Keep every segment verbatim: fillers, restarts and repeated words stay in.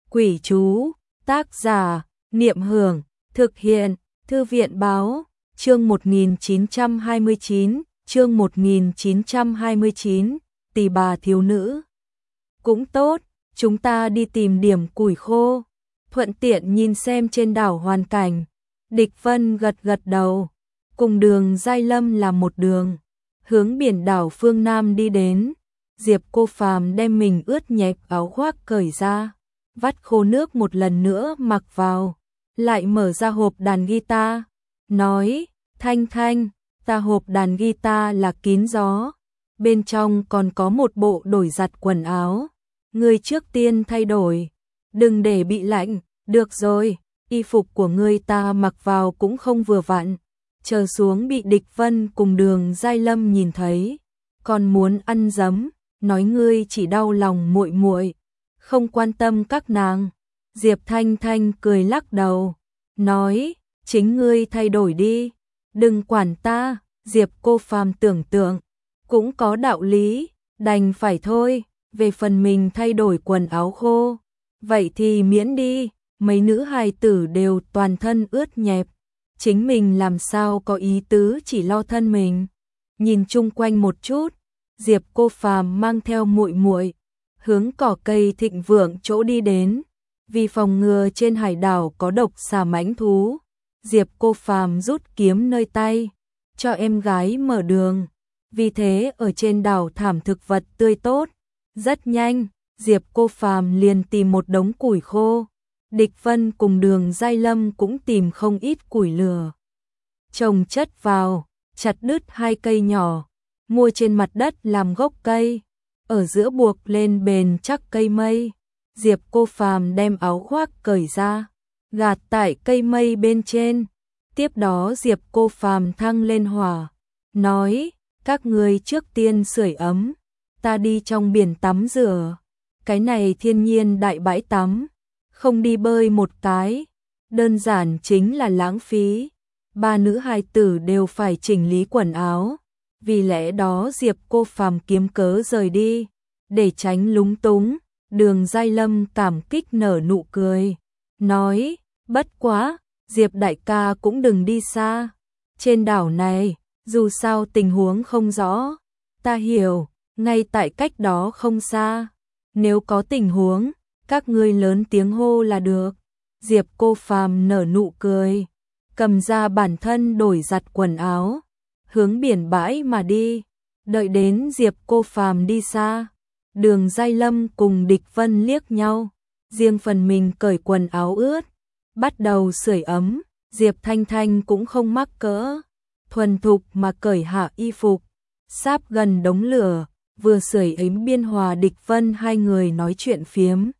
Quỷ chú, tác giả, Niệm Hưởng, thực hiện, Thư viện báo, chương một nghìn chín trăm hai mươi chín, chương một nghìn chín trăm hai mươi chín, Tỳ bà thiếu nữ. Cũng tốt, chúng ta đi tìm điểm củi khô, thuận tiện nhìn xem trên đảo hoàn cảnh. Địch Vân gật gật đầu, cùng Đường Giai Lâm làm một đường, hướng biển đảo phương Nam đi đến. Diệp Cô Phàm đem mình ướt nhẹp áo khoác cởi ra, vắt khô nước một lần nữa mặc vào, lại mở ra hộp đàn guitar, nói, Thanh Thanh, ta hộp đàn guitar là kín gió, bên trong còn có một bộ đổi giặt quần áo, ngươi trước tiên thay đổi, đừng để bị lạnh, được rồi, y phục của ngươi ta mặc vào cũng không vừa vặn, chờ xuống bị Địch Vân cùng Đường Giai Lâm nhìn thấy, còn muốn ăn dấm, nói ngươi chỉ đau lòng muội muội, không quan tâm các nàng. Diệp Thanh Thanh cười lắc đầu, nói, chính ngươi thay đổi đi, đừng quản ta. Diệp Cô Phàm tưởng tượng, cũng có đạo lý, đành phải thôi, về phần mình thay đổi quần áo khô, vậy thì miễn đi, mấy nữ hài tử đều toàn thân ướt nhẹp, chính mình làm sao có ý tứ chỉ lo thân mình. Nhìn chung quanh một chút, Diệp Cô Phàm mang theo muội muội hướng cỏ cây thịnh vượng chỗ đi đến, vì phòng ngừa trên hải đảo có độc xà mãnh thú. Diệp Cô Phàm rút kiếm nơi tay, cho em gái mở đường, vì thế ở trên đảo thảm thực vật tươi tốt. Rất nhanh, Diệp Cô Phàm liền tìm một đống củi khô, Địch Vân cùng Đường Giai Lâm cũng tìm không ít củi lửa, trồng chất vào, chặt đứt hai cây nhỏ, mua trên mặt đất làm gốc cây, ở giữa buộc lên bền chắc cây mây. Diệp Cô Phàm đem áo khoác cởi ra, gạt tại cây mây bên trên. Tiếp đó Diệp Cô Phàm thăng lên hỏa, nói, các ngươi trước tiên sưởi ấm, ta đi trong biển tắm rửa. Cái này thiên nhiên đại bãi tắm, không đi bơi một cái, đơn giản chính là lãng phí. Ba nữ hài tử đều phải chỉnh lý quần áo, vì lẽ đó Diệp Cô Phàm kiếm cớ rời đi, để tránh lúng túng. Đường Giai Lâm cảm kích nở nụ cười, nói, bất quá, Diệp đại ca cũng đừng đi xa, trên đảo này, dù sao tình huống không rõ, ta hiểu, ngay tại cách đó không xa, nếu có tình huống, các ngươi lớn tiếng hô là được. Diệp Cô Phàm nở nụ cười, cầm ra bản thân đổi giặt quần áo, hướng biển bãi mà đi. Đợi đến Diệp Cô Phàm đi xa, Đường Giai Lâm cùng Địch Vân liếc nhau, riêng phần mình cởi quần áo ướt, bắt đầu sưởi ấm. Diệp Thanh Thanh cũng không mắc cỡ, thuần thục mà cởi hạ y phục, sáp gần đống lửa, vừa sưởi ấm biên hòa Địch Vân hai người nói chuyện phiếm.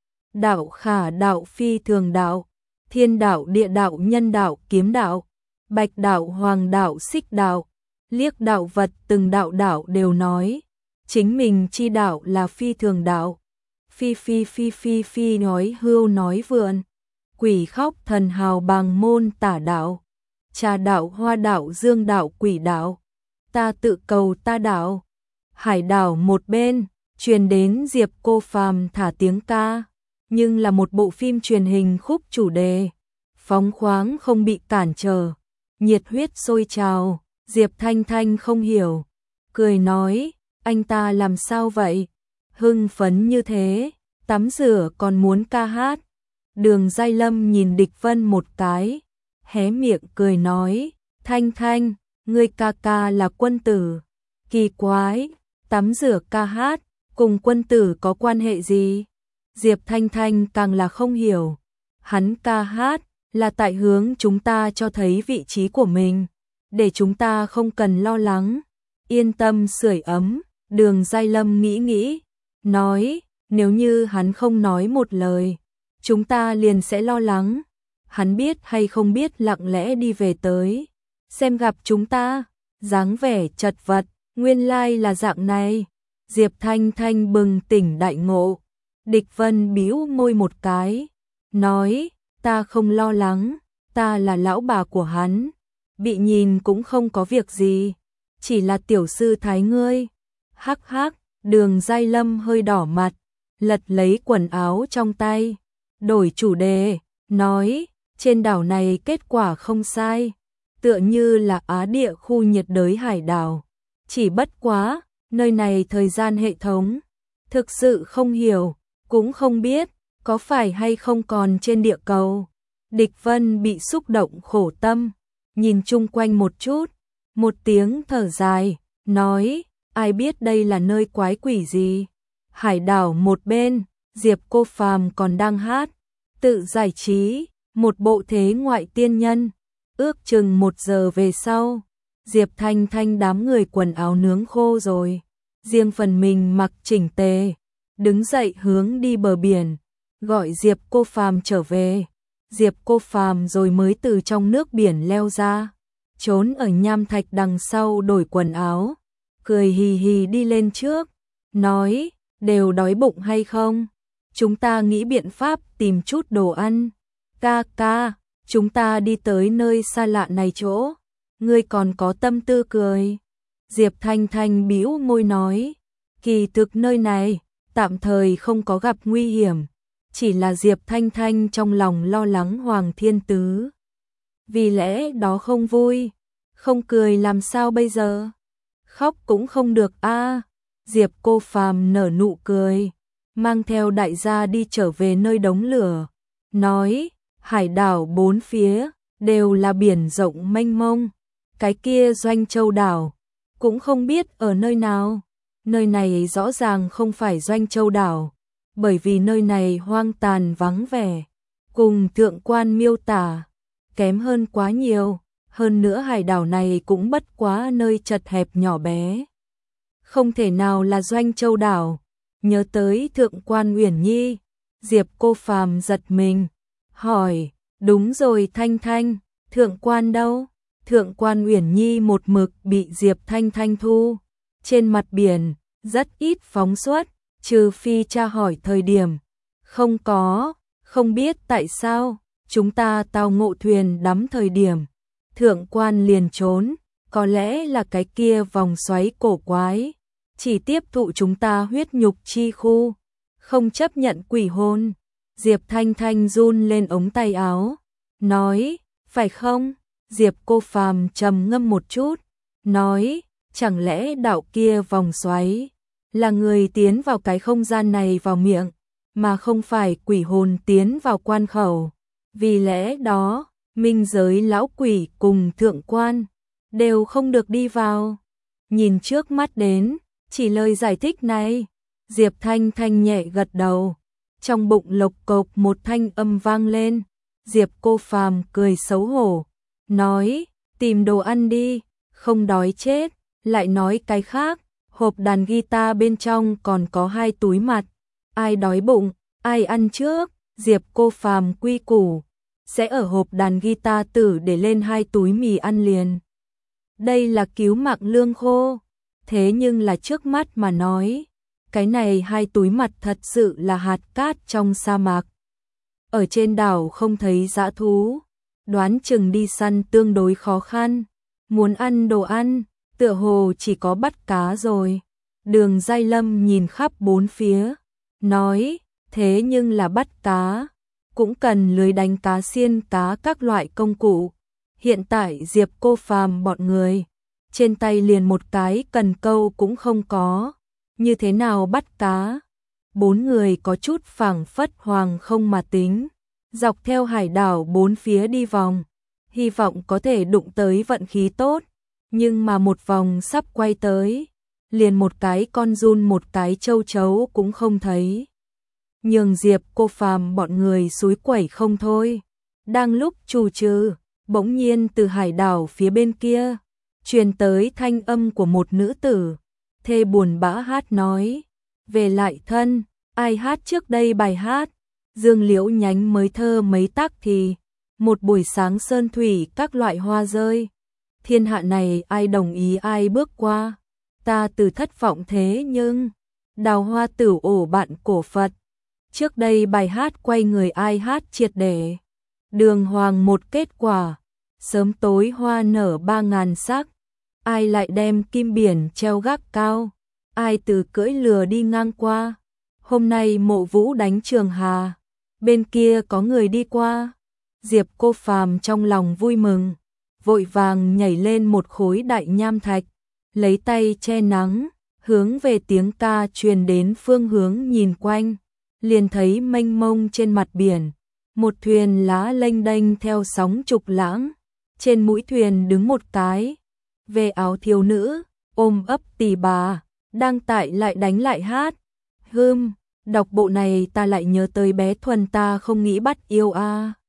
Đạo khả đạo phi thường đạo, thiên đạo địa đạo nhân đạo kiếm đạo, bạch đạo hoàng đạo xích đạo, liếc đạo vật từng đạo đạo đều nói, chính mình chi đạo là phi thường đạo. Phi phi phi phi phi nói hưu nói vượn, quỷ khóc thần hào bằng môn tả đạo, trà đạo hoa đạo dương đạo quỷ đạo, ta tự cầu ta đạo. Hải đảo một bên, truyền đến Diệp Cô Phàm thả tiếng ca, nhưng là một bộ phim truyền hình khúc chủ đề, phóng khoáng không bị cản trở, nhiệt huyết sôi trào. Diệp Thanh Thanh không hiểu, cười nói, anh ta làm sao vậy? Hưng phấn như thế, tắm rửa còn muốn ca hát. Đường Giai Lâm nhìn Địch Vân một cái, hé miệng cười nói, Thanh Thanh, ngươi ca ca là quân tử. Kỳ quái, tắm rửa ca hát, cùng quân tử có quan hệ gì? Diệp Thanh Thanh càng là không hiểu, hắn ca hát là tại hướng chúng ta cho thấy vị trí của mình, để chúng ta không cần lo lắng, yên tâm sưởi ấm. Đường Giai Lâm nghĩ nghĩ, nói, nếu như hắn không nói một lời, chúng ta liền sẽ lo lắng, hắn biết hay không biết lặng lẽ đi về tới, xem gặp chúng ta, dáng vẻ chật vật, nguyên lai là dạng này. Diệp Thanh Thanh bừng tỉnh đại ngộ. Địch Vân bĩu môi một cái, nói, ta không lo lắng, ta là lão bà của hắn, bị nhìn cũng không có việc gì, chỉ là tiểu sư thái ngươi. Hắc hắc. Đường Giai Lâm hơi đỏ mặt, lật lấy quần áo trong tay, đổi chủ đề, nói, trên đảo này kết quả không sai, tựa như là Á địa khu nhiệt đới hải đảo. Chỉ bất quá, nơi này thời gian hệ thống, thực sự không hiểu, cũng không biết, có phải hay không còn trên địa cầu. Địch Vân bị xúc động khổ tâm, nhìn chung quanh một chút, một tiếng thở dài, nói, ai biết đây là nơi quái quỷ gì. Hải đảo một bên, Diệp Cô Phàm còn đang hát, tự giải trí, một bộ thế ngoại tiên nhân. Ước chừng một giờ về sau, Diệp Thanh Thanh đám người quần áo nướng khô rồi, riêng phần mình mặc chỉnh tề, đứng dậy hướng đi bờ biển, gọi Diệp Cô Phàm trở về. Diệp Cô Phàm rồi mới từ trong nước biển leo ra, trốn ở nham thạch đằng sau đổi quần áo, cười hì hì đi lên trước, nói, đều đói bụng hay không? Chúng ta nghĩ biện pháp tìm chút đồ ăn. Ca ca, chúng ta đi tới nơi xa lạ này chỗ, ngươi còn có tâm tư cười. Diệp Thanh Thanh bĩu môi nói, kỳ thực nơi này, tạm thời không có gặp nguy hiểm, chỉ là Diệp Thanh Thanh trong lòng lo lắng Hoàng Thiên Tứ. Vì lẽ đó không vui, không cười làm sao bây giờ? Khóc cũng không được a. Diệp Cô Phàm nở nụ cười, mang theo đại gia đi trở về nơi đống lửa, nói, hải đảo bốn phía đều là biển rộng mênh mông, cái kia Doanh Châu đảo cũng không biết ở nơi nào. Nơi này rõ ràng không phải Doanh Châu đảo, bởi vì nơi này hoang tàn vắng vẻ, cùng thượng quan miêu tả kém hơn quá nhiều, hơn nữa hải đảo này cũng bất quá nơi chật hẹp nhỏ bé, không thể nào là Doanh Châu đảo. Nhớ tới thượng quan Uyển Nhi, Diệp Cô Phàm giật mình, hỏi, đúng rồi Thanh Thanh, thượng quan đâu? Thượng quan Uyển Nhi một mực bị Diệp Thanh Thanh thu, trên mặt biển, rất ít phóng xuất, trừ phi tra hỏi thời điểm. Không có, không biết tại sao, chúng ta tao ngộ thuyền đắm thời điểm, thượng quan liền trốn, có lẽ là cái kia vòng xoáy cổ quái, chỉ tiếp thụ chúng ta huyết nhục chi khu, không chấp nhận quỷ hồn. Diệp Thanh Thanh run lên ống tay áo, nói, phải không? Diệp Cô Phàm trầm ngâm một chút, nói, chẳng lẽ đạo kia vòng xoáy là người tiến vào cái không gian này vào miệng, mà không phải quỷ hồn tiến vào quan khẩu. Vì lẽ đó, minh giới lão quỷ cùng thượng quan đều không được đi vào. Nhìn trước mắt đến, chỉ lời giải thích này, Diệp Thanh Thanh nhẹ gật đầu, trong bụng lộc cộc một thanh âm vang lên. Diệp Cô Phàm cười xấu hổ, nói, tìm đồ ăn đi, không đói chết. Lại nói cái khác, hộp đàn guitar bên trong còn có hai túi mặt, ai đói bụng, ai ăn trước. Diệp Cô Phàm quy củ, sẽ ở hộp đàn guitar tử để lên hai túi mì ăn liền. Đây là cứu mạng lương khô, thế nhưng là trước mắt mà nói, cái này hai túi mặt thật sự là hạt cát trong sa mạc. Ở trên đảo không thấy dã thú, đoán chừng đi săn tương đối khó khăn, muốn ăn đồ ăn, tựa hồ chỉ có bắt cá rồi. Đường Giai Lâm nhìn khắp bốn phía, nói, thế nhưng là bắt cá, cũng cần lưới đánh cá xiên cá các loại công cụ. Hiện tại Diệp Cô Phàm bọn người, trên tay liền một cái cần câu cũng không có, như thế nào bắt cá? Bốn người có chút phảng phất hoàng không mà tính, dọc theo hải đảo bốn phía đi vòng, hy vọng có thể đụng tới vận khí tốt, nhưng mà một vòng sắp quay tới, liền một cái con giun một cái châu chấu cũng không thấy. Nhường Diệp Cô Phàm bọn người xúi quẩy không thôi. Đang lúc trù trừ, bỗng nhiên từ hải đảo phía bên kia truyền tới thanh âm của một nữ tử, thê buồn bã hát nói, về lại thân, ai hát trước đây bài hát, dương liễu nhánh mới thơ mấy tác thì, một buổi sáng sơn thủy các loại hoa rơi, thiên hạ này ai đồng ý ai bước qua, ta từ thất vọng thế nhưng, đào hoa tử ổ bạn cổ Phật, trước đây bài hát quay người ai hát triệt để, đường hoàng một kết quả, sớm tối hoa nở ba ngàn sắc, ai lại đem kim biển treo gác cao, ai từ cưỡi lừa đi ngang qua, hôm nay mộ vũ đánh Trường Hà, bên kia có người đi qua. Diệp Cô Phàm trong lòng vui mừng, vội vàng nhảy lên một khối đại nham thạch, lấy tay che nắng, hướng về tiếng ca truyền đến phương hướng nhìn quanh, liền thấy mênh mông trên mặt biển, một thuyền lá lênh đênh theo sóng trục lãng, trên mũi thuyền đứng một cái về áo thiếu nữ, ôm ấp tỳ bà, đang tại lại đánh lại hát. Hừm, đọc bộ này ta lại nhớ tới bé Thuần ta không nghĩ bắt yêu a.